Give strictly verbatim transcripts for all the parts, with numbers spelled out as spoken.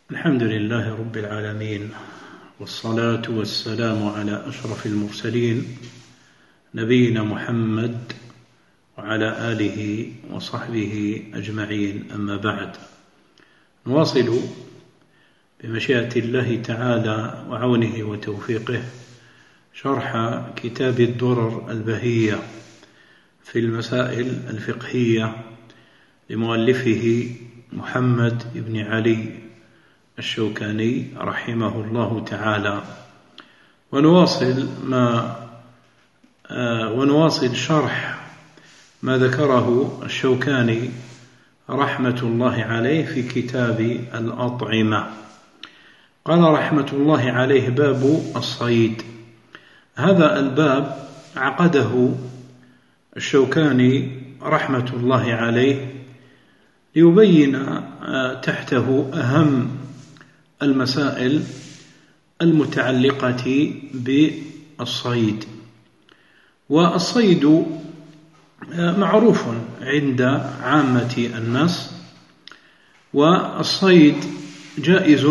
الحمد لله رب العالمين، والصلاة والسلام على أشرف المرسلين نبينا محمد وعلى آله وصحبه أجمعين. أما بعد، نواصل بمشيئة الله تعالى وعونه وتوفيقه شرح كتاب الدرر البهية في المسائل الفقهية لمؤلفه محمد بن علي الشوكاني رحمه الله تعالى. ونواصل ما آه ونواصل شرح ما ذكره الشوكاني رحمة الله عليه في كتاب الأطعمة. قال رحمة الله عليه: باب الصيد. هذا الباب عقده الشوكاني رحمة الله عليه ليبين آه تحته أهم المسائل المتعلقة بالصيد. والصيد معروف عند عامة الناس، والصيد جائز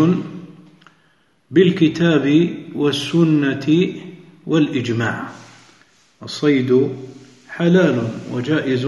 بالكتاب والسنة والإجماع. الصيد حلال وجائز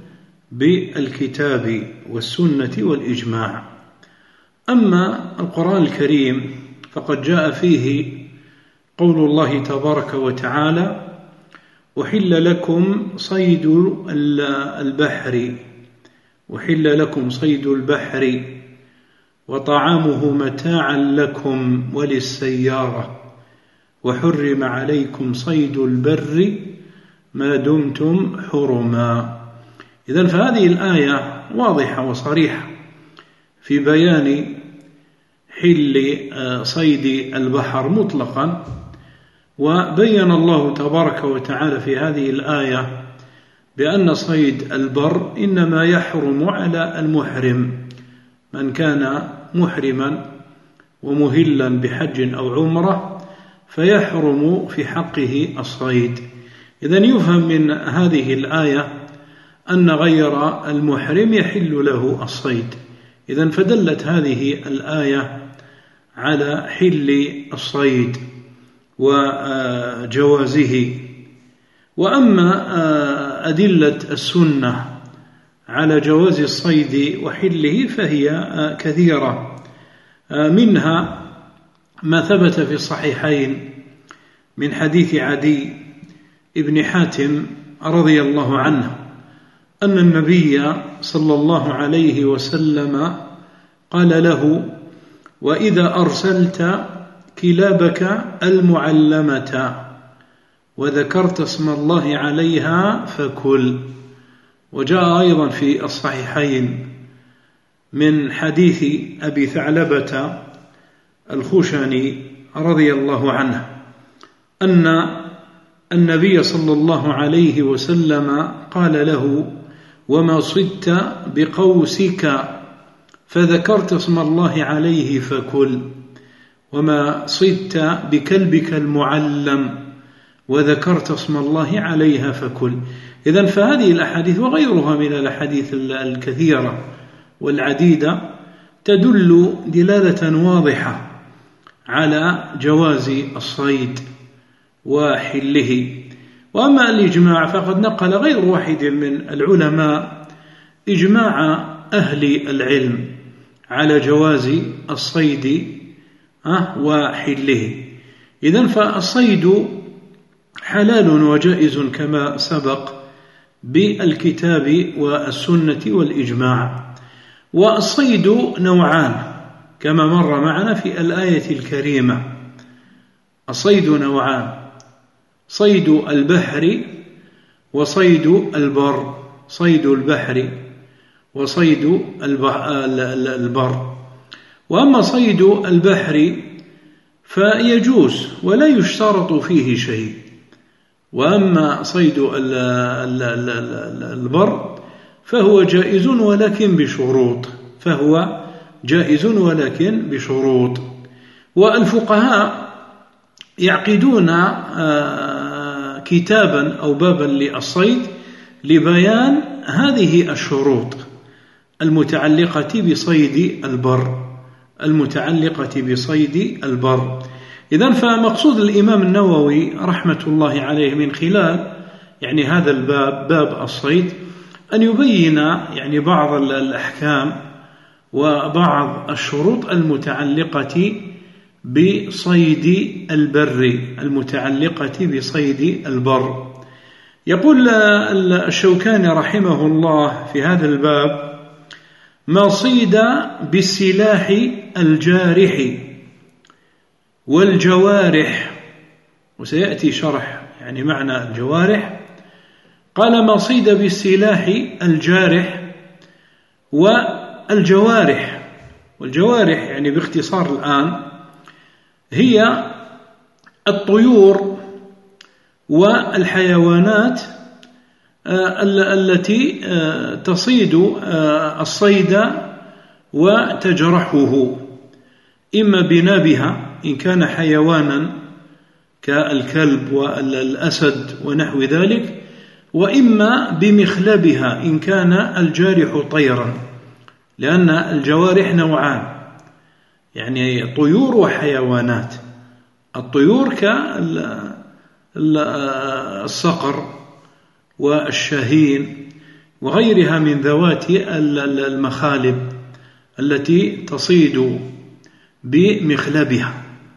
بالكتاب والسنة والإجماع. أما القرآن الكريم فقد جاء فيه قول الله تبارك وتعالى: أحل لكم صيد البحر أحل لكم صيد البحر وطعامه متاعا لكم وللسيارة وحرم عليكم صيد البر ما دمتم حرما. إذن فهذه الآية واضحة وصريحة في بيان حل صيد البحر مطلقا. وبين الله تبارك وتعالى في هذه الآية بأن صيد البر إنما يحرم على المحرم، من كان محرما ومهلا بحج أو عمرة فيحرم في حقه الصيد. إذن يفهم من هذه الآية أن غير المحرم يحل له الصيد. إذن فدلت هذه الآية على حل الصيد وجوازه. وأما أدلة السنة على جواز الصيد وحله فهي كثيرة، منها ما ثبت في الصحيحين من حديث عدي بن حاتم رضي الله عنه أن النبي صلى الله عليه وسلم قال له: وإذا أرسلت كلابك المعلمة وذكرت اسم الله عليها فكل. وجاء أيضا في الصحيحين من حديث أبي ثعلبة الخشني رضي الله عنه أن النبي صلى الله عليه وسلم قال له: وما صدت بقوسك فذكرت اسم الله عليه فكل، وما صدت بكلبك المعلم وذكرت اسم الله عليها فكل. إذن فهذه الأحاديث وغيرها من الأحاديث الكثيرة والعديدة تدل دلالة واضحة على جواز الصيد وحله. وأما الإجماع فقد نقل غير واحد من العلماء إجماع أهل العلم على جواز الصيد وحله. إذن فالصيد حلال وجائز كما سبق بالكتاب والسنة والإجماع. والصيد نوعان كما مر معنا في الآية الكريمة. الصيد نوعان: صيد البحر وصيد البر، صيد البحر وصيد البر. وأما صيد البحر فيجوز ولا يشترط فيه شيء، وأما صيد البر فهو جائز ولكن بشروط فهو جائز ولكن بشروط. والفقهاء يعقدون كتابا أو بابا للصيد لبيان هذه الشروط المتعلقة بصيد البر المتعلقة بصيد البر. إذن فمقصود الإمام النووي رحمة الله عليه من خلال يعني هذا الباب، باب الصيد، أن يبين يعني بعض الأحكام وبعض الشروط المتعلقة بصيد البر، المتعلقة بصيد البر. يقول الشوكاني رحمه الله في هذا الباب: ما صيد بالسلاح الجارح والجوارح. وسيأتي شرح يعني معنى الجوارح. قال: ما صيد بالسلاح الجارح والجوارح. والجوارح يعني باختصار الآن هي الطيور والحيوانات التي تصيد الصيد وتجرحه، إما بنابها إن كان حيوانا كالكلب والأسد ونحو ذلك، وإما بمخلبها إن كان الجارح طيرا، لأن الجوارح نوعان، يعني طيور وحيوانات. الطيور كالصقر والشاهين وغيرها من ذوات المخالب التي تصيد بمخلبها.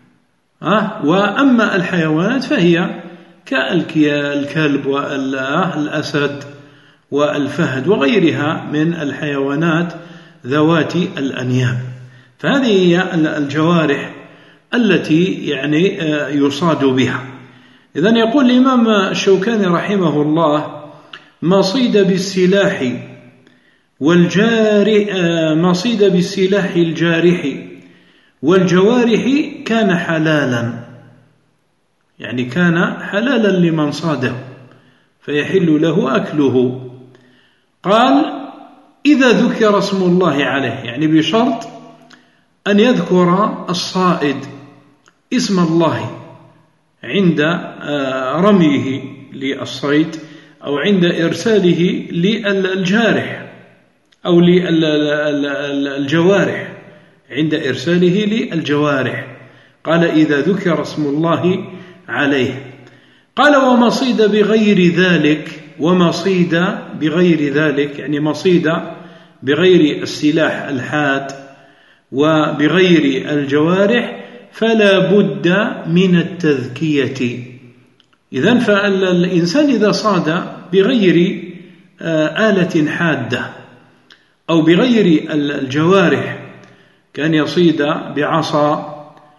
وأما الحيوانات فهي كالكلب والأسد والفهد وغيرها من الحيوانات ذوات الأنياب. فهذه هي الجوارح التي يعني يصاد بها. إذن يقول الإمام الشوكاني رحمه الله: ما صيد بالسلاح والجارح، ما صيد بالسلاح الجارح والجوارح كان حلالا، يعني كان حلالا لمن صاده فيحل له أكله. قال: إذا ذكر اسم الله عليه، يعني بشرط أن يذكر الصائد اسم الله عند رميه للصيد أو عند إرساله للجارح أو للجوارح، عند إرساله للجوارح. قال: إذا ذكر اسم الله عليه. قال: وما صيد بغير ذلك، وما صيد بغير ذلك يعني مصيد بغير السلاح الحاد وبغير الجوارح فلا بد من التذكية. إذن فالإنسان إذا صاد بغير آلة حادة أو بغير الجوارح، كان يصيد بعصا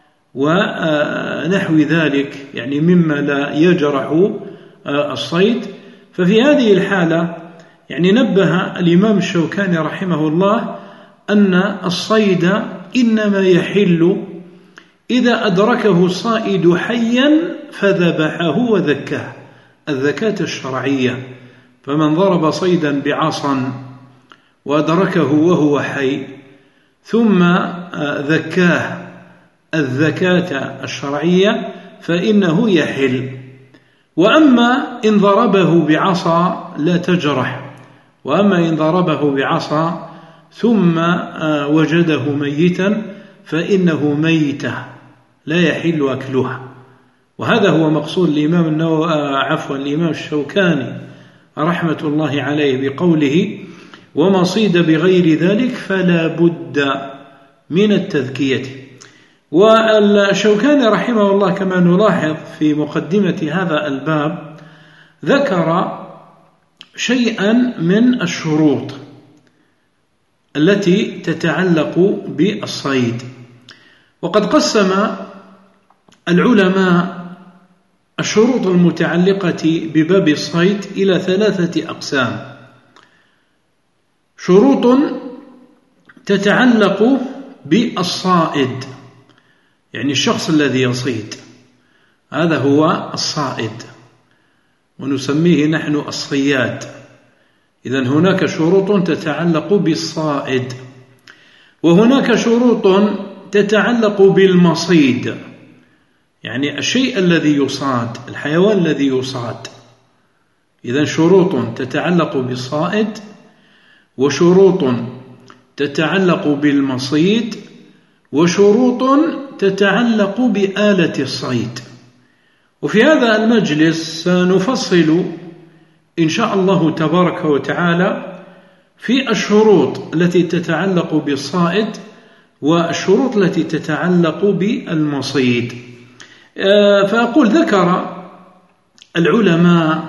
ونحو ذلك يعني مما لا يجرح الصيد، ففي هذه الحالة يعني نبه الإمام الشوكاني رحمه الله أن الصيد إنما يحل إذا أدركه الصائد حيا فذبحه وذكاه، الذكاة الشرعية. فمن ضرب صيدا بعصا وأدركه وهو حي ثم ذكاه الذكاة الشرعية فإنه يحل. وأما إن ضربه بعصا لا تجرح، وأما إن ضربه بعصا ثم وجده ميتا فإنه ميتة لا يحل أكلها. وهذا هو مقصود الإمام النووي عفوا الإمام الشوكاني رحمة الله عليه بقوله: وما صيد بغير ذلك فلا بد من التذكية. والشوكاني رحمه الله كما نلاحظ في مقدمة هذا الباب ذكر شيئا من الشروط التي تتعلق بالصيد. وقد قسم العلماء الشروط المتعلقة بباب الصيد إلى ثلاثة أقسام: شروط تتعلق بالصائد، يعني الشخص الذي يصيد، هذا هو الصائد ونسميه نحن الصياد. إذن هناك شروط تتعلق بالصائد، وهناك شروط تتعلق بالمصيد، يعني الشيء الذي يصاد، الحيوان الذي يصاد. إذن شروط تتعلق بالصائد، وشروط تتعلق بالمصيد، وشروط تتعلق بآلة الصيد. وفي هذا المجلس سنفصل إن شاء الله تبارك وتعالى في الشروط التي تتعلق بالصائد والشروط التي تتعلق بالمصيد. فأقول ذكر العلماء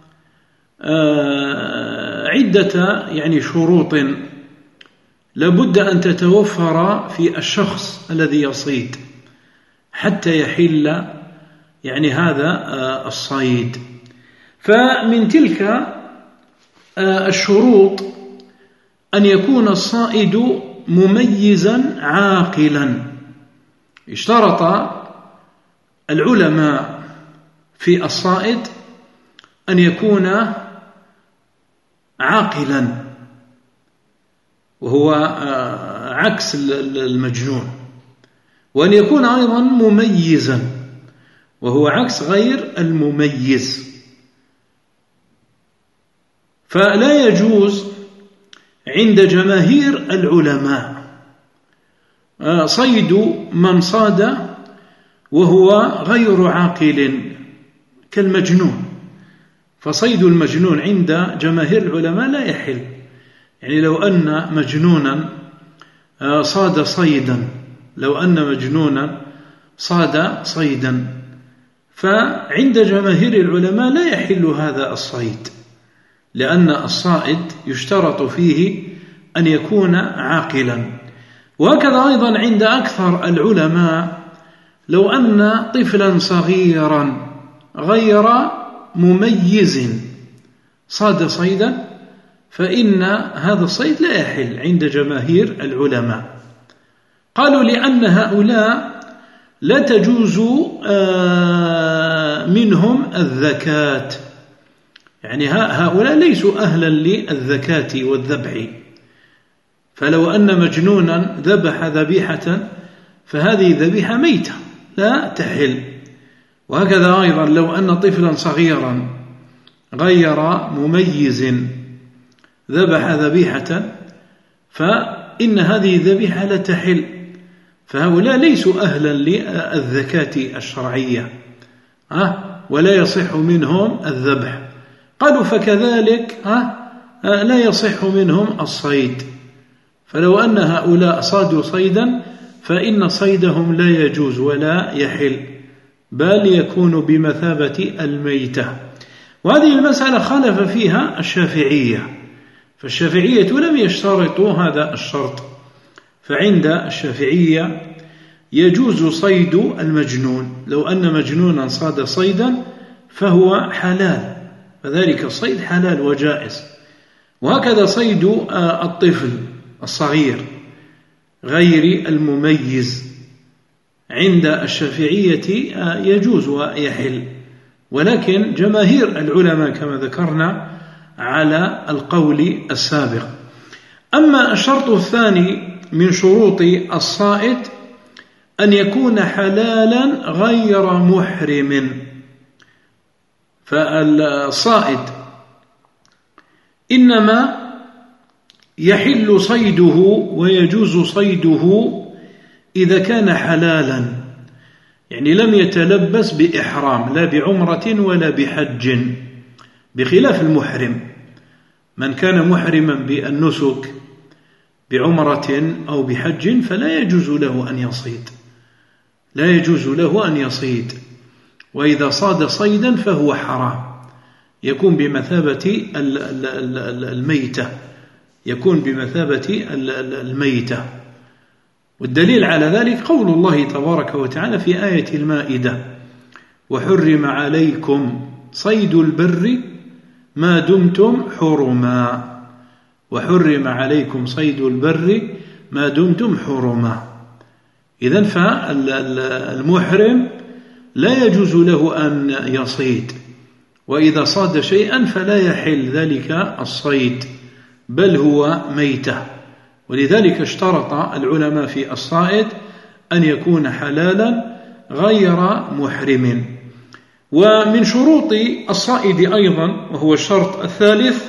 عدة يعني شروط لابد أن تتوفر في الشخص الذي يصيد حتى يحل يعني هذا الصيد. فمن تلك الشروط أن يكون الصائد مميزا عاقلا. اشترط العلماء في الصائد أن يكون عاقلا، وهو عكس المجنون، وأن يكون أيضا مميزا، وهو عكس غير المميز. فلا يجوز عند جماهير العلماء صيد من صاد وهو غير عاقل كالمجنون. فصيد المجنون عند جماهير العلماء لا يحل. يعني لو أن مجنونا صاد صيدا لو أن مجنونا صاد صيدا فعند جماهير العلماء لا يحل هذا الصيد، لأن الصائد يشترط فيه أن يكون عاقلا. وهكذا أيضا عند أكثر العلماء لو أن طفلا صغيرا غير مميز صاد صيدا فإن هذا الصيد لا يحل عند جماهير العلماء. قالوا لأن هؤلاء لا تجوز منهم الذكاة، يعني هؤلاء ليسوا أهلا للذكاة والذبح. فلو أن مجنونا ذبح ذبيحة فهذه ذبيحة ميتة لا تحل. وهكذا أيضا لو أن طفلا صغيرا غير مميز ذبح ذبيحة فإن هذه الذبيحة لا تحل. فهؤلاء ليسوا أهلا للذكاة الشرعية ولا يصح منهم الذبح. قالوا فكذلك لا يصح منهم الصيد. فلو أن هؤلاء صادوا صيدا فإن صيدهم لا يجوز ولا يحل، بل يكون بمثابة الميتة. وهذه المسألة خالف فيها الشافعية، فالشافعية لم يشترطوا هذا الشرط. فعند الشافعية يجوز صيد المجنون، لو أن مجنونا صاد صيدا فهو حلال، فذلك الصيد حلال وجائز. وهكذا صيد الطفل الصغير غير المميز عند الشافعية يجوز ويحل. ولكن جماهير العلماء كما ذكرنا على القول السابق. أما الشرط الثاني من شروط الصائد أن يكون حلالا غير محرم. فالصائد إنما يحل صيده ويجوز صيده إذا كان حلالا، يعني لم يتلبس بإحرام لا بعمرة ولا بحج، بخلاف المحرم. من كان محرما بالنسك بعمرة أو بحج فلا يجوز له أن يصيد، لا يجوز له أن يصيد. وإذا صاد صيدا فهو حرام، يكون بمثابة الميتة، يكون بمثابة الميتة. والدليل على ذلك قول الله تبارك وتعالى في آية المائدة: وحرم عليكم صيد البر ما دمتم حرما. وحرم عليكم صيد البر ما دمتم حرما. إذن فالمحرم لا يجوز له أن يصيد، وإذا صاد شيئا فلا يحل ذلك الصيد بل هو ميتة. ولذلك اشترط العلماء في الصائد أن يكون حلالا غير محرم. ومن شروط الصائد أيضا، وهو الشرط الثالث،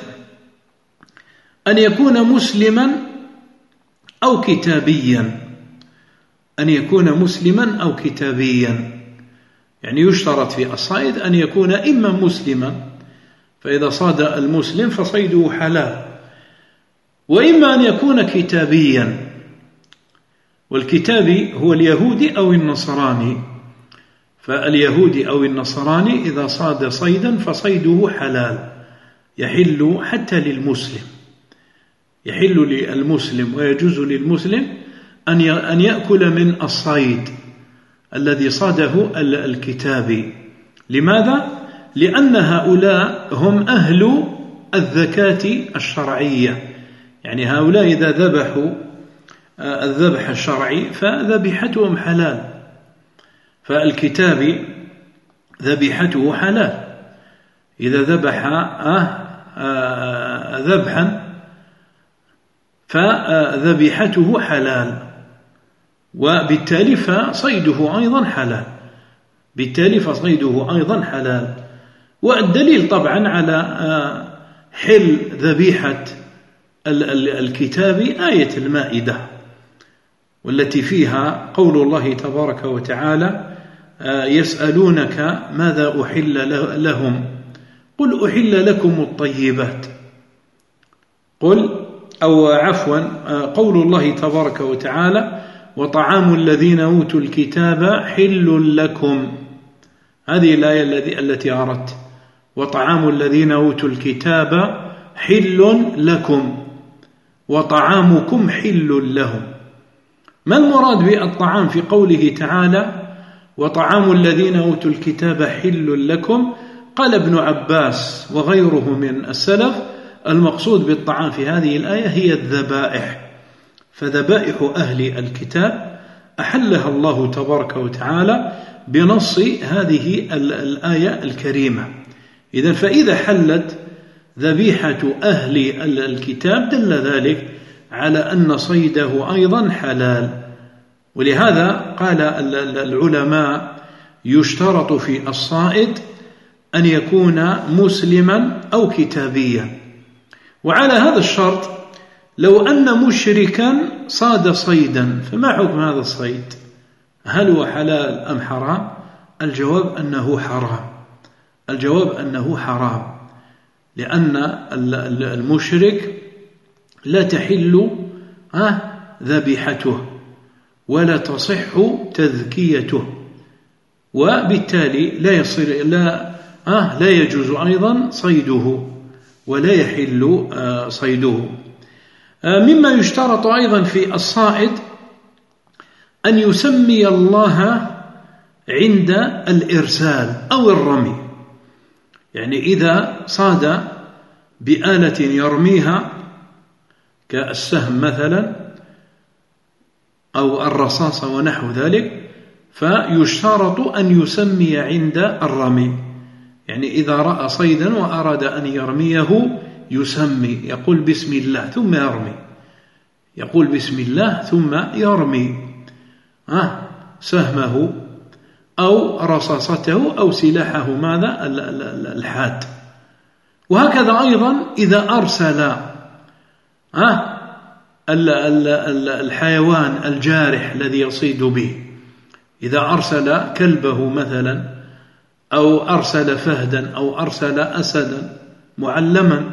أن يكون مسلما أو كتابيا. أن يكون مسلما أو كتابيا. يعني يشترط في الصيد أن يكون إما مسلما، فإذا صاد المسلم فصيده حلال، وإما أن يكون كتابيا، والكتابي هو اليهودي أو النصراني. فاليهودي أو النصراني إذا صاد صيدا فصيده حلال، يحل حتى للمسلم، يحل للمسلم ويجوز للمسلم أن يأكل من الصيد الذي صاده الكتابي. لماذا؟ لأن هؤلاء هم أهل الزكاة الشرعية، يعني هؤلاء إذا ذبحوا الذبح الشرعي فذبيحتهم حلال، فالكتابي ذبيحته حلال إذا ذبح ذبحا فذبيحته حلال، وبالتالي فصيده أيضا حلال، بالتالي فصيده أيضا حلال. والدليل طبعا على حل ذبيحة الكتاب آية المائدة، والتي فيها قول الله تبارك وتعالى: يسألونك ماذا أحل لهم قل أحل لكم الطيبات. قل أو عفوا قول الله تبارك وتعالى: وطعام الذين أوتوا الكتاب حل لكم. هذه الآية التي أردت: وطعام الذين أوتوا الكتاب حل لكم وطعامكم حل لهم. ما المراد بالطعام في قوله تعالى وطعام الذين أوتوا الكتاب حل لكم؟ قال ابن عباس وغيره من السلف: المقصود بالطعام في هذه الآية هي الذبائح، فذبائح أهل الكتاب أحلها الله تبارك وتعالى بنص هذه الآية الكريمة. إذن فإذا حلت ذبيحة أهل الكتاب دل ذلك على أن صيده أيضا حلال. ولهذا قال العلماء: يشترط في الصائد أن يكون مسلما أو كتابيا. وعلى هذا الشرط لو أن مشركا صاد صيدا فما حكم هذا الصيد؟ هل هو حلال أم حرام؟ الجواب أنه حرام، الجواب أنه حرام، لأن المشرك لا تحل ذبيحته ولا تصح تذكيته، وبالتالي لا يصير لا آه لا يجوز أيضا صيده ولا يحل آه صيده. آه مما يشترط أيضا في الصائد أن يسمي الله عند الإرسال أو الرمي. يعني إذا صاد بآلة يرميها كالسهم مثلا أو الرصاص ونحو ذلك، فيشترط أن يسمي عند الرمي. يعني إذا رأى صيدا وأراد أن يرميه يسمي، يقول بسم الله ثم يرمي، يقول بسم الله ثم يرمي آه سهمه أو رصاصته أو سلاحه ماذا الحاد. وهكذا أيضا إذا أرسل آه الحيوان الجارح الذي يصيد به، إذا أرسل كلبه مثلا أو أرسل فهدا أو أرسل أسدا معلما،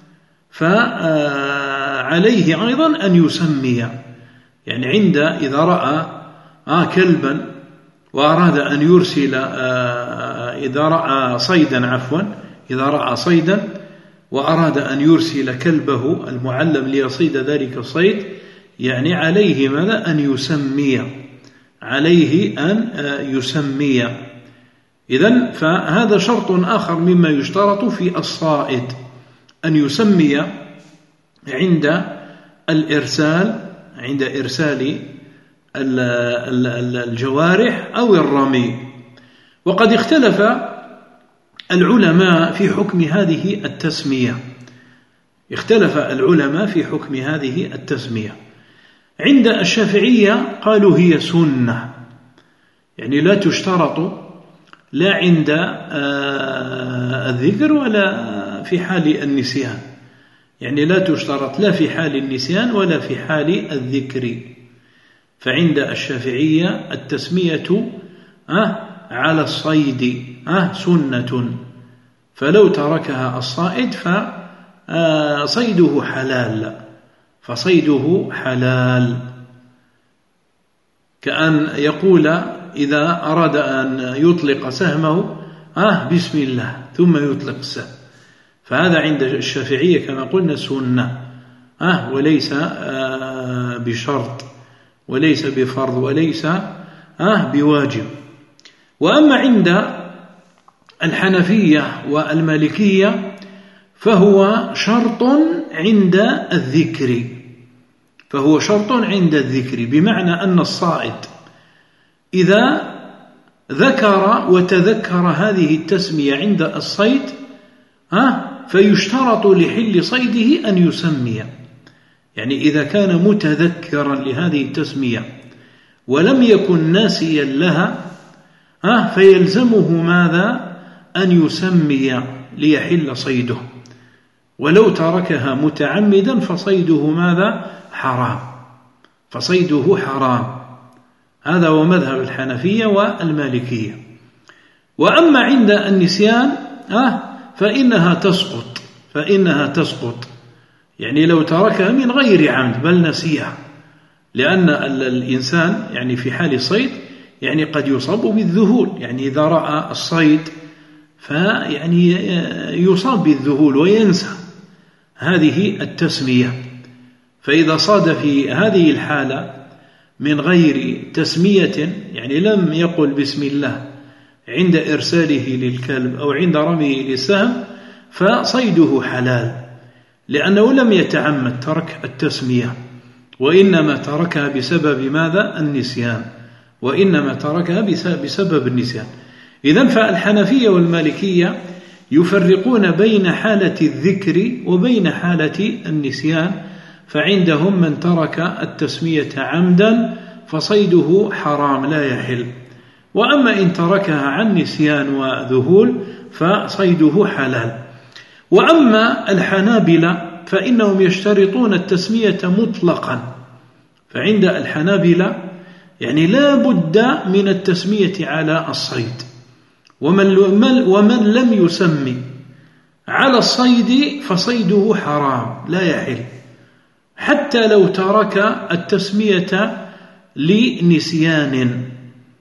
فعليه أيضا أن يسمي. يعني عند إذا رأى آه كلبا وأراد أن يرسل آه إذا رأى صيدا عفوا إذا رأى صيدا وأراد أن يرسل كلبه المعلم ليصيد ذلك الصيد، يعني عليه ماذا؟ أن يسمي، عليه أن يسمي. إذن فهذا شرط آخر مما يشترط في الصائد، أن يسمي عند الإرسال، عند إرسال الجوارح أو الرمي. وقد اختلف العلماء في حكم هذه التسمية، اختلف العلماء في حكم هذه التسمية. عند الشافعية قالوا هي سنة، يعني لا تشترط لا عند الذكر ولا في حال النسيان، يعني لا تشترط لا في حال النسيان ولا في حال الذكر. فعند الشافعية التسمية أه على الصيد أه سنة، فلو تركها الصائد فصيده حلال، فصيده حلال، كأن يقول إذا أراد أن يطلق سهمه آه بسم الله ثم يطلق السهم، فهذا عند الشافعية كما قلنا سنة آه وليس آه بشرط وليس بفرض وليس آه بواجب. وأما عند الحنفية والمالكية فهو شرط عند الذكر، فهو شرط عند الذكر، بمعنى أن الصائد إذا ذكر وتذكر هذه التسمية عند الصيد فيشترط لحل صيده أن يسمي، يعني إذا كان متذكرا لهذه التسمية ولم يكن ناسيا لها فيلزمه ماذا؟ أن يسمي ليحل صيده، ولو تركها متعمدا فصيده ماذا؟ حرام، فصيده حرام. هذا هو مذهب الحنفية والمالكية. وأما عند النسيان فإنها تسقط، فإنها تسقط يعني لو تركها من غير عمد بل نسيها، لأن الإنسان يعني في حال الصيد يعني قد يصاب بالذهول، يعني إذا رأى الصيد فيعني يصاب بالذهول وينسى هذه التسمية، فإذا صاد في هذه الحالة من غير تسمية، يعني لم يقل بسم الله عند إرساله للكلب أو عند رميه للسهم، فصيده حلال، لأنه لم يتعمد ترك التسمية، وإنما تركها بسبب ماذا؟ النسيان، وإنما تركها بسبب النسيان. إذن فالحنفية والمالكية يفرقون بين حالة الذكر وبين حالة النسيان، فعندهم من ترك التسمية عمدا فصيده حرام لا يحل، وأما إن تركها عن نسيان وذهول فصيده حلال. وأما الحنابلة فإنهم يشترطون التسمية مطلقا، فعند الحنابلة يعني لا بد من التسمية على الصيد، ومن, ومن لم يسمي على الصيد فصيده حرام لا يحل، حتى لو ترك التسمية لنسيان.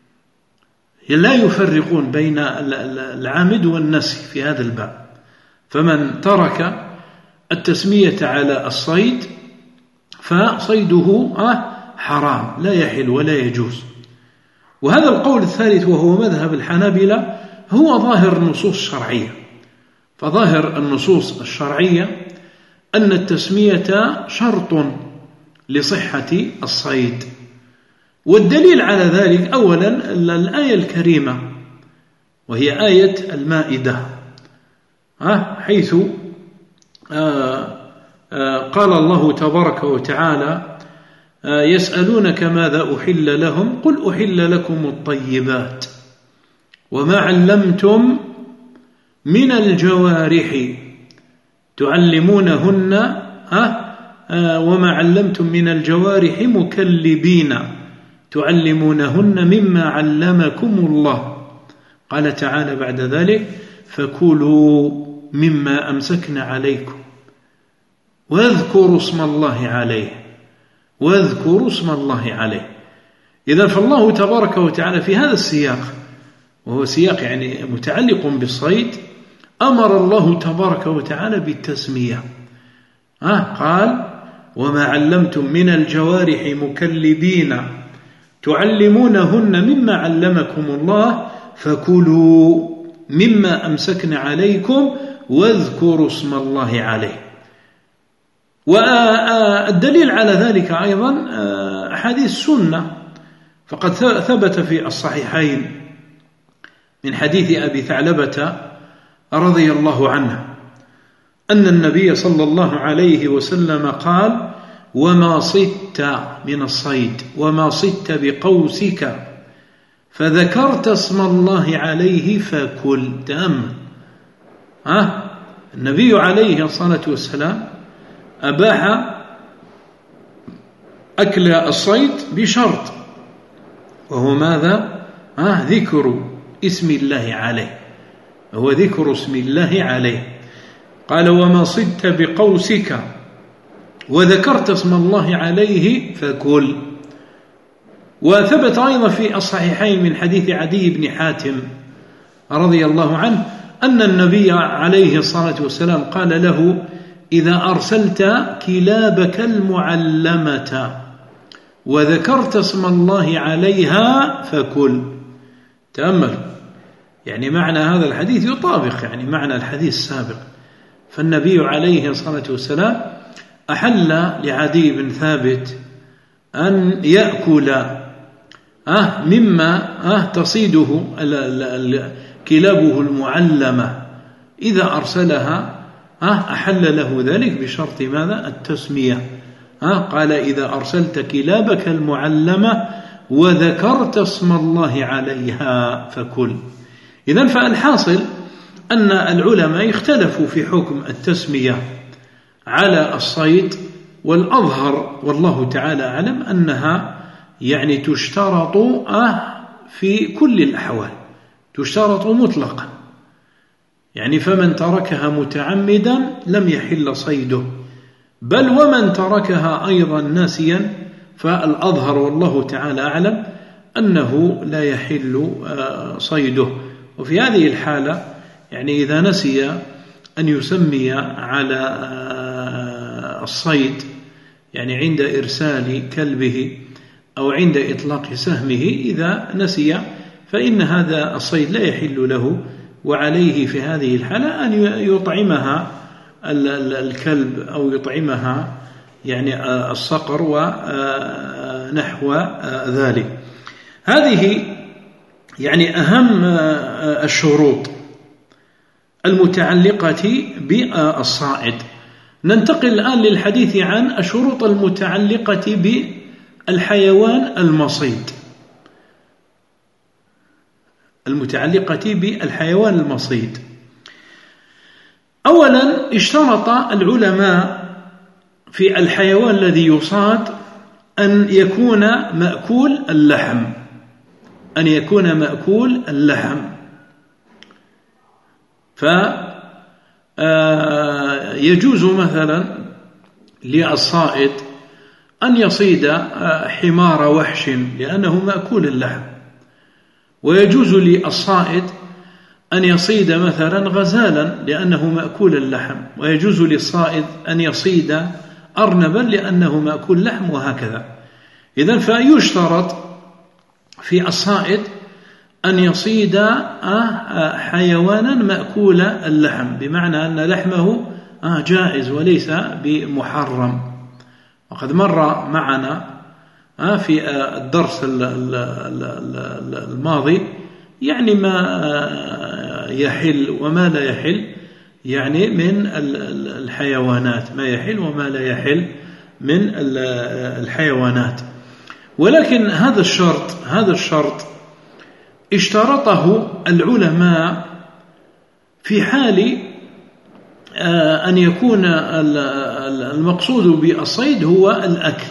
لا يفرقون بين العامد والنسي في هذا الباب، فمن ترك التسمية على الصيد فصيده حرام لا يحل ولا يجوز. وهذا القول الثالث وهو مذهب الحنابلة هو ظاهر النصوص الشرعية، فظاهر النصوص الشرعية أن التسمية شرط لصحة الصيد، والدليل على ذلك أولا الآية الكريمة وهي آية المائدة، حيث قال الله تبارك وتعالى يسألونك ماذا أحل لهم قل أحل لكم الطيبات وما علمتم من الجوارح تعلمونهن وما علمتم من الجوارح مكلبين تعلمونهن مما علمكم الله. قال تعالى بعد ذلك فكلوا مما أمسكنا عليكم واذكروا اسم الله عليه واذكروا اسم الله عليه. إذن فالله تبارك وتعالى في هذا السياق، وهو سياق يعني متعلق بالصيد، أمر الله تبارك وتعالى بالتسمية، آه قال وما علمتم من الجوارح مكلبين تعلمونهن مما علمكم الله فكلوا مما أمسكن عليكم واذكروا اسم الله عليه. والدليل على ذلك أيضا أحاديث السنة، فقد ثبت في الصحيحين من حديث أبي ثعلبة رضي الله عنه أن النبي صلى الله عليه وسلم قال وما صدت من الصيد وما صدت بقوسك فذكرت اسم الله عليه فكل. تأمل ها النبي عليه الصلاة والسلام أباح أكل الصيد بشرط، وهو ماذا؟ آه ذكر اسم الله عليه، هو ذكر اسم الله عليه. قال وما صدت بقوسك وذكرت اسم الله عليه فكل. وثبت أيضا في الصحيحين من حديث عدي بن حاتم رضي الله عنه أن النبي عليه الصلاة والسلام قال له إذا أرسلت كلابك المعلمة وذكرت اسم الله عليها فكل. تأمل، يعني معنى هذا الحديث يطابق يعني معنى الحديث السابق. فالنبي عليه الصلاة والسلام أحل لعدي بن ثابت أن يأكل أه مما أه تصيده كلابه المعلمة إذا أرسلها، أه أحل له ذلك بشرط ماذا؟ التسمية. أه قال إذا أرسلت كلابك المعلمة وذكرت اسم الله عليها فكل. إذن فالحاصل أن العلماء اختلفوا في حكم التسمية على الصيد، والأظهر والله تعالى أعلم أنها يعني تشترط في كل الأحوال، تشترط مطلقا، يعني فمن تركها متعمدا لم يحل صيده، بل ومن تركها أيضا ناسيا فالأظهر والله تعالى أعلم أنه لا يحل صيده. وفي هذه الحالة يعني إذا نسي أن يسمي على الصيد يعني عند إرسال كلبه أو عند إطلاق سهمه، إذا نسي فإن هذا الصيد لا يحل له، وعليه في هذه الحالة أن يطعمها الكلب أو يطعمها يعني الصقر ونحو ذلك. هذه يعني أهم الشروط المتعلقة بالصائد. ننتقل الآن للحديث عن الشروط المتعلقة بالحيوان المصيد، المتعلقة بالحيوان المصيد. أولا اشترط العلماء في الحيوان الذي يصاد أن يكون مأكول اللحم، أن يكون مأكول اللحم. فيجوز مثلا للصائد أن يصيد حمار وحش لأنه مأكول اللحم، ويجوز للصائد أن يصيد مثلا غزالا لأنه مأكول اللحم، ويجوز للصائد أن يصيد أرنبا لأنه مأكول لحم، وهكذا. إذن فيشترط في الصائد أن يصيد حيوانا مأكول اللحم، بمعنى أن لحمه جائز وليس بمحرم. وقد مر معنا في الدرس الماضي يعني ما يحل وما لا يحل يعني من الحيوانات، ما يحل وما لا يحل من الحيوانات. ولكن هذا الشرط هذا الشرط اشترطه العلماء في حال أن يكون المقصود بالصيد هو الأكل،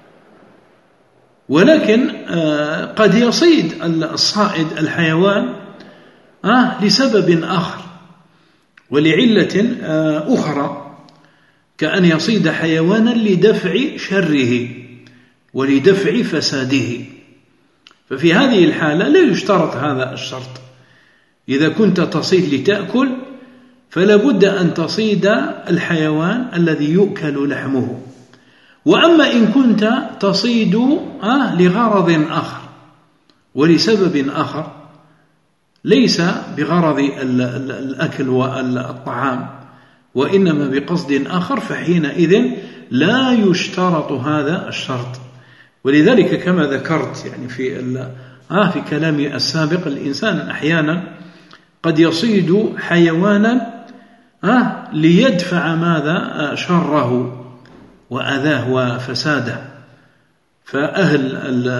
ولكن قد يصيد الصائد الحيوان لسبب آخر ولعلة أخرى، كأن يصيد حيوانا لدفع شره ولدفع فساده. ففي هذه الحالة لا يشترط هذا الشرط. إذا كنت تصيد لتأكل فلا بد أن تصيد الحيوان الذي يؤكل لحمه. وأما إن كنت تصيد لغرض آخر ولسبب آخر ليس بغرض الأكل والطعام وإنما بقصد آخر، فحينئذ لا يشترط هذا الشرط. ولذلك كما ذكرت يعني في آه في كلامي السابق، الإنسان أحيانا قد يصيد حيوانا آه ليدفع ماذا شره وأذاه وفساده. فأهل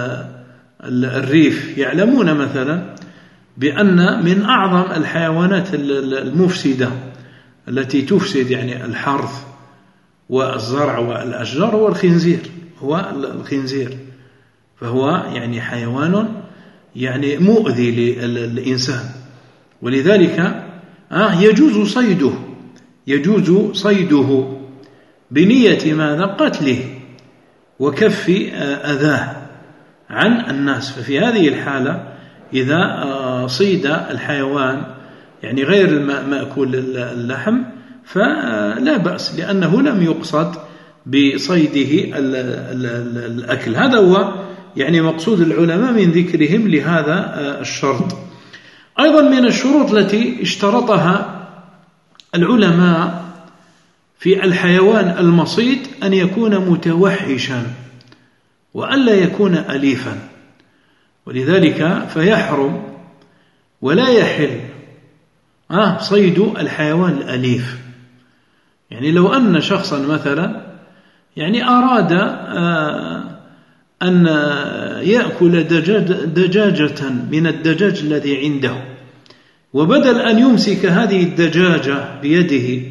الريف يعلمون مثلا بأن من أعظم الحيوانات المفسدة التي تفسد يعني الحرث والزرع والأشجار هو الخنزير، هو الخنزير، فهو يعني حيوان يعني مؤذي للإنسان، ولذلك يجوز صيده يجوز صيده بنية ماذا؟ قتله وكف أذاه عن الناس. ففي هذه الحالة إذا صيد الحيوان يعني غير مأكول اللحم فلا بأس، لأنه لم يقصد بصيده الأكل. هذا هو يعني مقصود العلماء من ذكرهم لهذا الشرط. أيضا من الشروط التي اشترطها العلماء في الحيوان المصيد أن يكون متوحشا وألا يكون أليفا، ولذلك فيحرم ولا يحل آه صيد الحيوان الأليف. يعني لو أن شخصا مثلا يعني أراد آه أن يأكل دجاج دجاجة من الدجاج الذي عنده، وبدل أن يمسك هذه الدجاجة بيده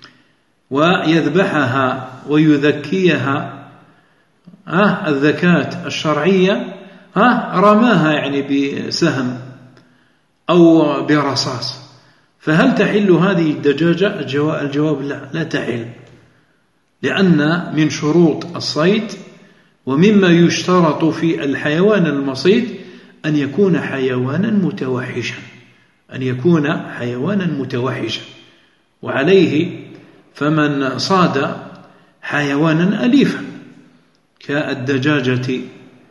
ويذبحها ويذكيها آه الذكاة الشرعية آه رماها يعني بسهم أو برصاص، فهل تحل هذه الدجاجة؟ الجواب لا، لا تحل، لأن من شروط الصيد ومما يشترط في الحيوان المصيد أن يكون حيوانا متوحشا أن يكون حيوانا متوحشا وعليه فمن صاد حيوانا أليفا كالدجاجة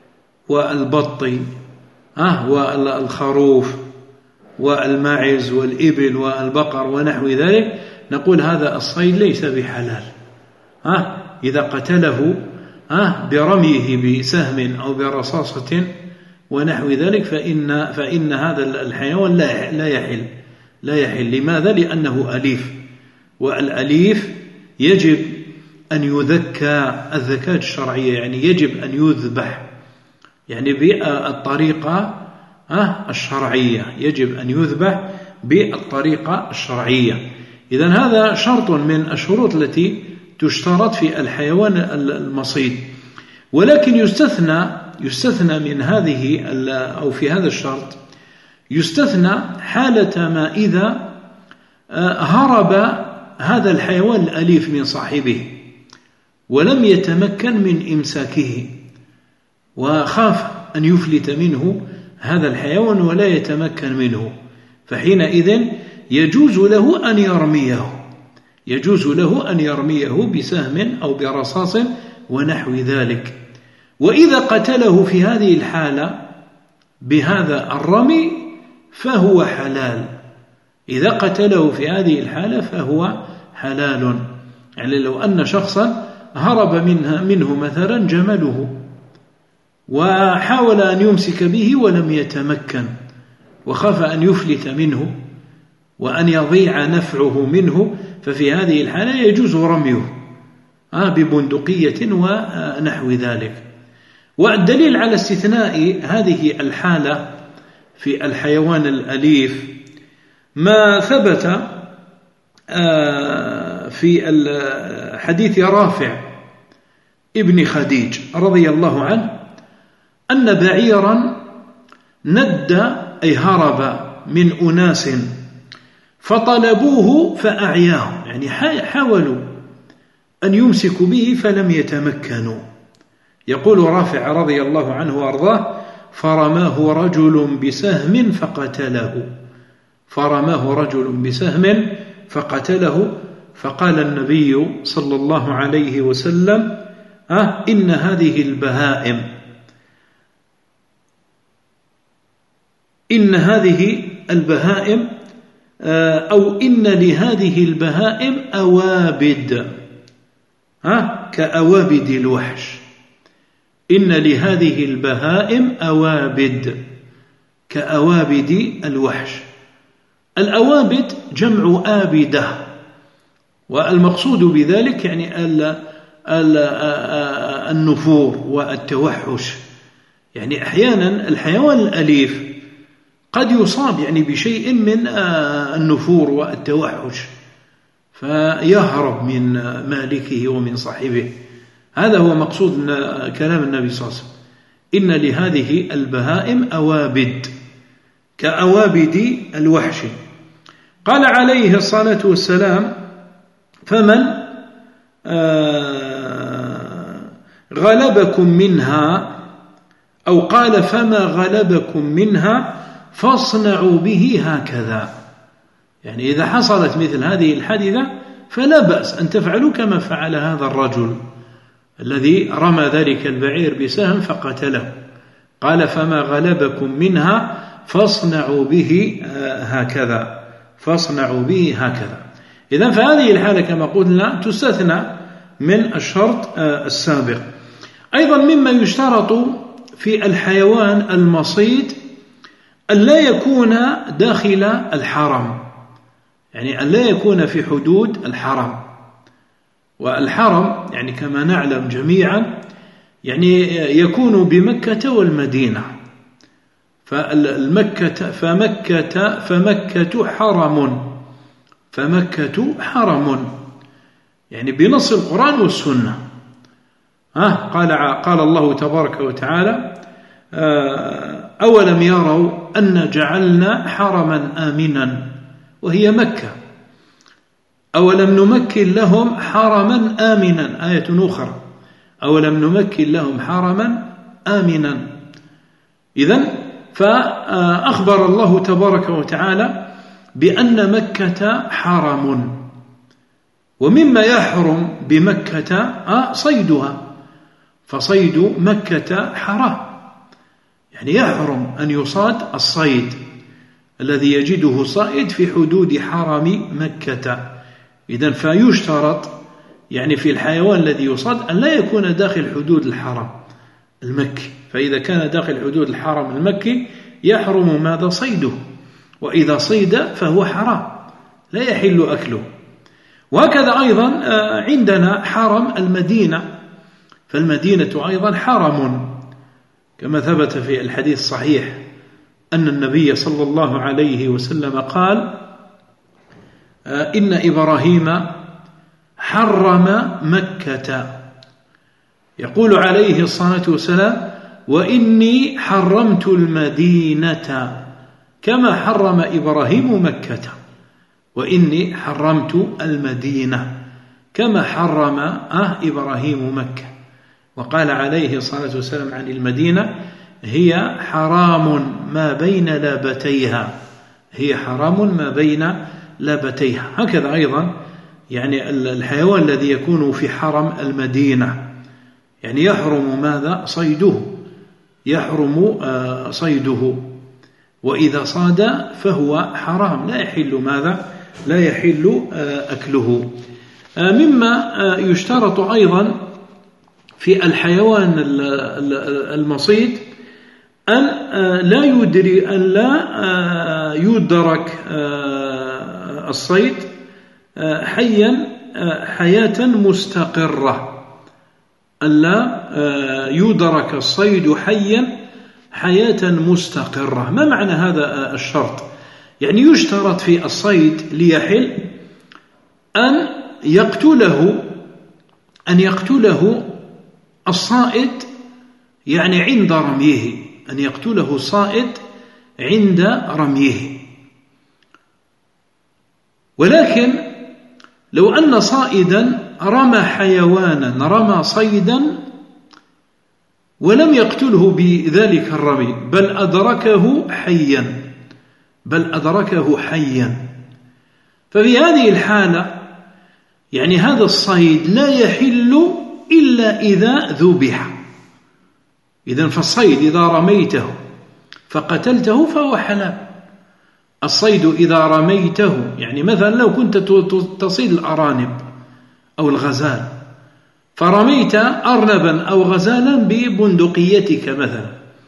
والبط آه والخروف والماعز والإبل والبقر ونحو ذلك، نقول هذا الصيد ليس بحلال. آه إذا قتله آه برميه بسهم أو برصاصة ونحو ذلك فإن فإن هذا الحيوان لا لا يحل لا يحل لماذا؟ لأنه أليف، والأليف يجب أن يذكى الذكاة الشرعية، يعني يجب أن يذبح يعني بالطريقة الشرعية، يجب أن يذبح بالطريقة الشرعية. إذن هذا شرط من الشروط التي تشترط في الحيوان المصيد، ولكن يستثنى يستثنى من هذه أو في هذا الشرط يستثنى حالة ما إذا هرب هذا الحيوان الأليف من صاحبه ولم يتمكن من إمساكه وخاف أن يفلت منه هذا الحيوان ولا يتمكن منه، فحينئذ يجوز له أن يرميه يجوز له أن يرميه بسهم أو برصاص ونحو ذلك. وإذا قتله في هذه الحالة بهذا الرمي فهو حلال، إذا قتله في هذه الحالة فهو حلال. يعني لو أن شخصا هرب منها منه مثلا جمله وحاول أن يمسك به ولم يتمكن وخاف أن يفلت منه وأن يضيع نفعه منه، ففي هذه الحالة يجوز رميه ببندقية ونحو ذلك. والدليل على استثناء هذه الحالة في الحيوان الأليف ما ثبت في حديث رافع ابن خديج رضي الله عنه أن بعيرا ند أي هرب من أناس فطلبوه فأعياهم، يعني حاولوا أن يمسكوا به فلم يتمكنوا. يقول رافع رضي الله عنه وأرضاه فرماه رجل بسهم فقتله فرماه رجل بسهم فقتله فقال النبي صلى الله عليه وسلم آه إن هذه البهائم إن هذه البهائم أو إن لهذه البهائم أوابد ها كأوابد الوحش إن لهذه البهائم أوابد كأوابد الوحش. الأوابد جمع آبدة، والمقصود بذلك يعني النفور والتوحش. يعني أحيانا الحيوان الأليف قد يصاب يعني بشيء من النفور والتوحش فيهرب من مالكه ومن صاحبه، هذا هو مقصود كلام النبي صلى الله عليه وسلم: إن لهذه البهائم أوابد كأوابد الوحش. قال عليه الصلاة والسلام: فمن غلبكم منها، أو قال: فما غلبكم منها فاصنعوا به هكذا. يعني إذا حصلت مثل هذه الحادثة فلا بأس أن تفعلوا كما فعل هذا الرجل الذي رمى ذلك البعير بسهم فقتله. قال: فما غلبكم منها فاصنعوا به هكذا، فاصنعوا به هكذا. إذن فهذه الحالة كما قلنا تستثنى من الشرط السابق. أيضا مما يشترط في الحيوان المصيد أن لا يكون داخل الحرم، يعني أن لا يكون في حدود الحرم. والحرم يعني كما نعلم جميعا يعني يكون بمكة والمدينة. فالمكة فمكة فمكة حرم فمكة حرم يعني بنص القرآن والسنة. ها قال قال الله تبارك وتعالى: أولم يروا أن جعلنا حرما آمنا وهي مكة، أولم نمكن لهم حرما آمنا. آية أخرى: أولم نمكن لهم حرما آمنا. إذن فأخبر الله تبارك وتعالى بأن مكة حرم، ومما يحرم بمكة صيدها، فصيد مكة حرام، يعني يحرم أن يصاد الصيد الذي يجده الصائد في حدود حرم مكة. إذن فيشترط يعني في الحيوان الذي يصاد أن لا يكون داخل حدود الحرم المكي، فإذا كان داخل حدود الحرم المكي يحرم ماذا؟ صيده، وإذا صيد فهو حرام لا يحل أكله. وهكذا أيضا عندنا حرم المدينة، فالمدينة أيضا حرم كما ثبت في الحديث الصحيح أن النبي صلى الله عليه وسلم قال: إن إبراهيم حرم مكة. يقول عليه الصلاة والسلام: وإني حرمت المدينة كما حرم إبراهيم مكة، وإني حرمت المدينة كما حرم إبراهيم مكة. وقال عليه الصلاة والسلام عن المدينة: هي حرام ما بين لابتيها، هي حرام ما بين لابتيها. هكذا أيضا يعني الحيوان الذي يكون في حرم المدينة يعني يحرم ماذا؟ صيده، يحرم صيده، وإذا صاد فهو حرام لا يحل ماذا؟ لا يحل أكله. مما يشترط أيضا في الحيوان المصيد أن لا يدري أن لا يدرك الصيد حيا حياة مستقرة، أن لا يدرك الصيد حيا حياة مستقرة. ما معنى هذا الشرط؟ يعني يشترط في الصيد ليحل أن يقتله أن يقتله الصائد يعني عند رميه، أن يقتله الصائد عند رميه. ولكن لو أن صائدا رمى حيوانا، رمى صيدا ولم يقتله بذلك الرمي، بل أدركه حيا بل أدركه حيا ففي هذه الحالة يعني هذا الصيد لا يحل إلا إذا ذبح. إذن فالصيد إذا رميته فقتلته فهو حلال. الصيد إذا رميته يعني مثلا لو كنت تصيد الأرانب أو الغزال فرميت أرنبا أو غزالا ببندقيتك مثلا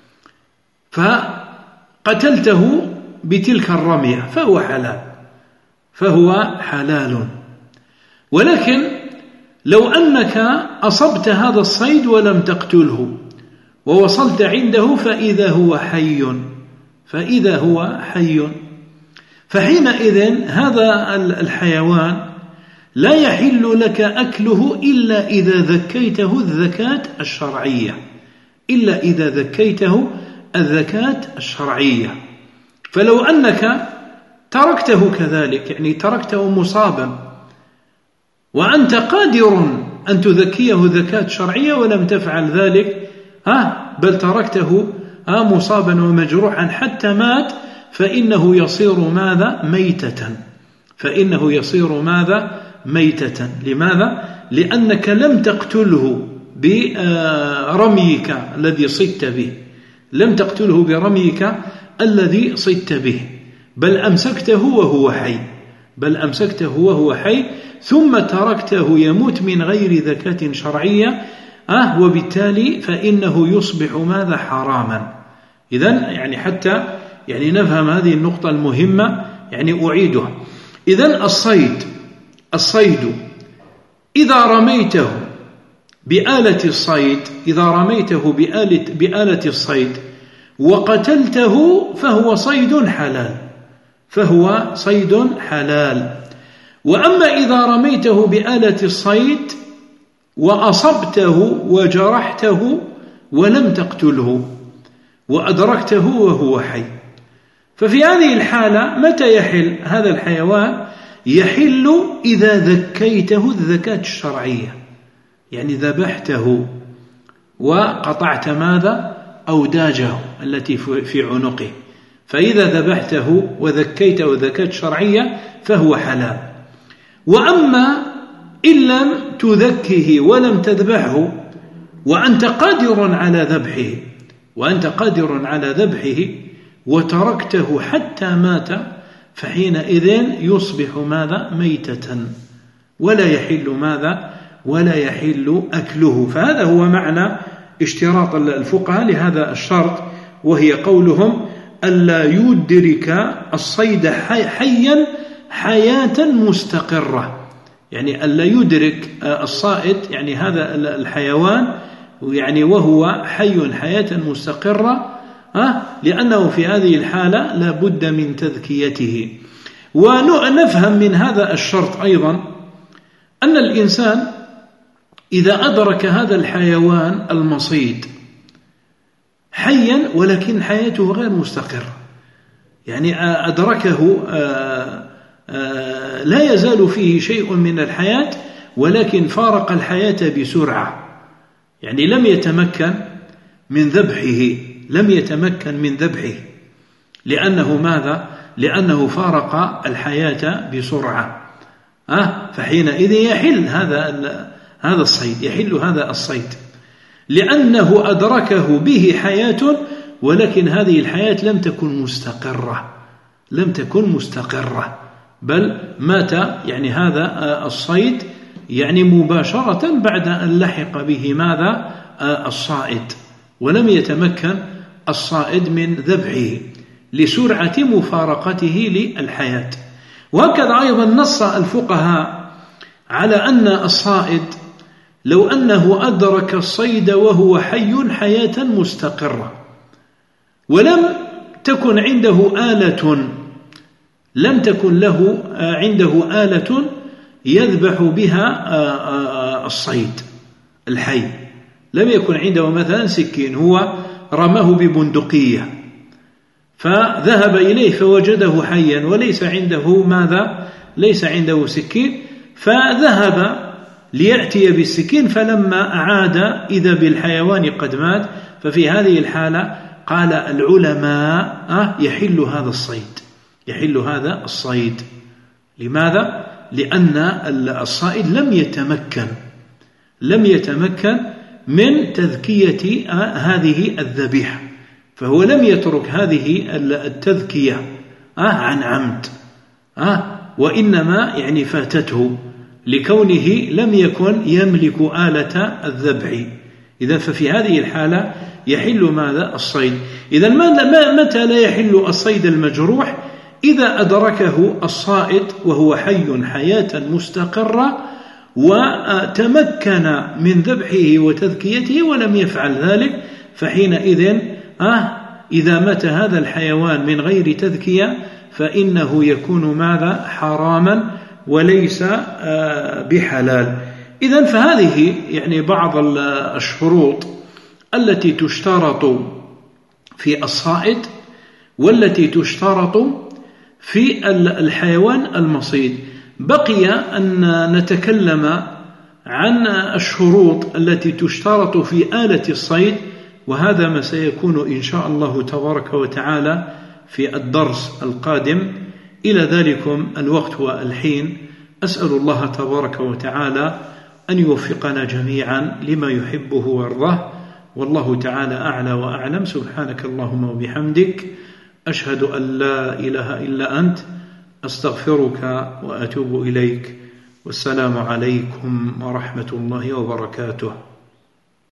فقتلته بتلك الرمية فهو حلال فهو حلال. ولكن لو أنك أصبت هذا الصيد ولم تقتله ووصلت عنده فإذا هو حي فإذا هو حي فحينئذ هذا الحيوان لا يحل لك أكله إلا إذا ذكيته الذكاة الشرعية، إلا إذا ذكيته الذكاة الشرعية. فلو أنك تركته كذلك، يعني تركته مصابا وأنت قادر أن تذكيه ذكاة شرعية ولم تفعل ذلك، ها بل تركته ها مصابا ومجروحا حتى مات، فإنه يصير ماذا؟ ميتة. فإنه يصير ماذا؟ ميتة. لماذا؟ لأنك لم تقتله برميك الذي صدت به، لم تقتله برميك الذي صدت به، بل أمسكته وهو حي، بل أمسكته وهو حي ثم تركته يموت من غير ذكاة شرعية، أه وبالتالي فإنه يصبح ماذا؟ حراما. إذن يعني حتى يعني نفهم هذه النقطة المهمة، يعني أعيدها. إذن الصيد الصيد إذا رميته بآلة الصيد، إذا رميته بآلة, بآلة الصيد وقتلته فهو صيد حلال، فهو صيد حلال. وأما إذا رميته بآلة الصيد وأصبته وجرحته ولم تقتله وأدركته وهو حي، ففي هذه الحالة متى يحل هذا الحيوان؟ يحل إذا ذكيته الذكاة الشرعية، يعني ذبحته وقطعت ماذا؟ أوداجه التي في عنقه، فإذا ذبحته وذكيته ذكاة شرعية فهو حلال. وأما إن لم تذكه ولم تذبحه وأنت قادر على ذبحه، وأنت قادر على ذبحه وتركته حتى مات، فحينئذ يصبح ماذا؟ ميتة، ولا يحل ماذا؟ ولا يحل أكله. فهذا هو معنى اشتراط الفقهاء لهذا الشرط، وهي قولهم ألا يدرك الصيد حيا حياة مستقرة، يعني ألا يدرك الصائد يعني هذا الحيوان يعني وهو حي حياة مستقرة، لأنه في هذه الحالة لا بد من تذكيته. ونفهم من هذا الشرط أيضا أن الإنسان إذا أدرك هذا الحيوان المصيد حيا ولكن حياته غير مستقرة، يعني أدركه لا يزال فيه شيء من الحياة ولكن فارق الحياة بسرعة، يعني لم يتمكن من ذبحه، لم يتمكن من ذبحه لأنه ماذا؟ لأنه فارق الحياة بسرعة، أه؟ فحينئذ يحل هذا هذا الصيد، يحل هذا الصيد لأنه أدركه به حياة، ولكن هذه الحياة لم تكن مستقرة، لم تكن مستقرة، بل مات يعني هذا الصيد يعني مباشرة بعد أن لحق به ماذا؟ الصائد، ولم يتمكن الصائد من ذبحه لسرعة مفارقته للحياة. وهكذا أيضا نص الفقهاء على أن الصائد لو أنه أدرك الصيد وهو حي حياة مستقرة ولم تكن عنده آلة، لم تكن له عنده آلة يذبح بها الصيد الحي، لم يكن عنده مثلا سكين، هو رماه ببندقية فذهب إليه فوجده حيا وليس عنده ماذا؟ ليس عنده سكين، فذهب ليأتي بالسكين فلما عاد إذا بالحيوان قد مات، ففي هذه الحالة قال العلماء يحل هذا الصيد، يحل هذا الصيد. لماذا؟ لأن الصائد لم يتمكن لم يتمكن من تذكية هذه الذبيحة، فهو لم يترك هذه التذكية عن عمد، وإنما يعني فاتته لكونه لم يكن يملك آلة الذبح. إذن ففي هذه الحالة يحل ماذا؟ الصيد. إذن متى لا يحل الصيد المجروح؟ إذا أدركه الصائد وهو حي حياة مستقرة وتمكن من ذبحه وتذكيته ولم يفعل ذلك، فحينئذ آه إذا مات هذا الحيوان من غير تذكية فإنه يكون ماذا؟ حراما، وليس بحلال. إذن فهذه يعني بعض الشروط التي تشترط في الصائد والتي تشترط في الحيوان المصيد. بقي أن نتكلم عن الشروط التي تشترط في آلة الصيد، وهذا ما سيكون إن شاء الله تبارك وتعالى في الدرس القادم. إلى ذلكم الوقت والحين أسأل الله تبارك وتعالى أن يوفقنا جميعا لما يحبه ويرضاه، والله تعالى أعلى وأعلم. سبحانك اللهم وبحمدك، أشهد أن لا إله إلا أنت، أستغفرك وأتوب إليك، والسلام عليكم ورحمة الله وبركاته.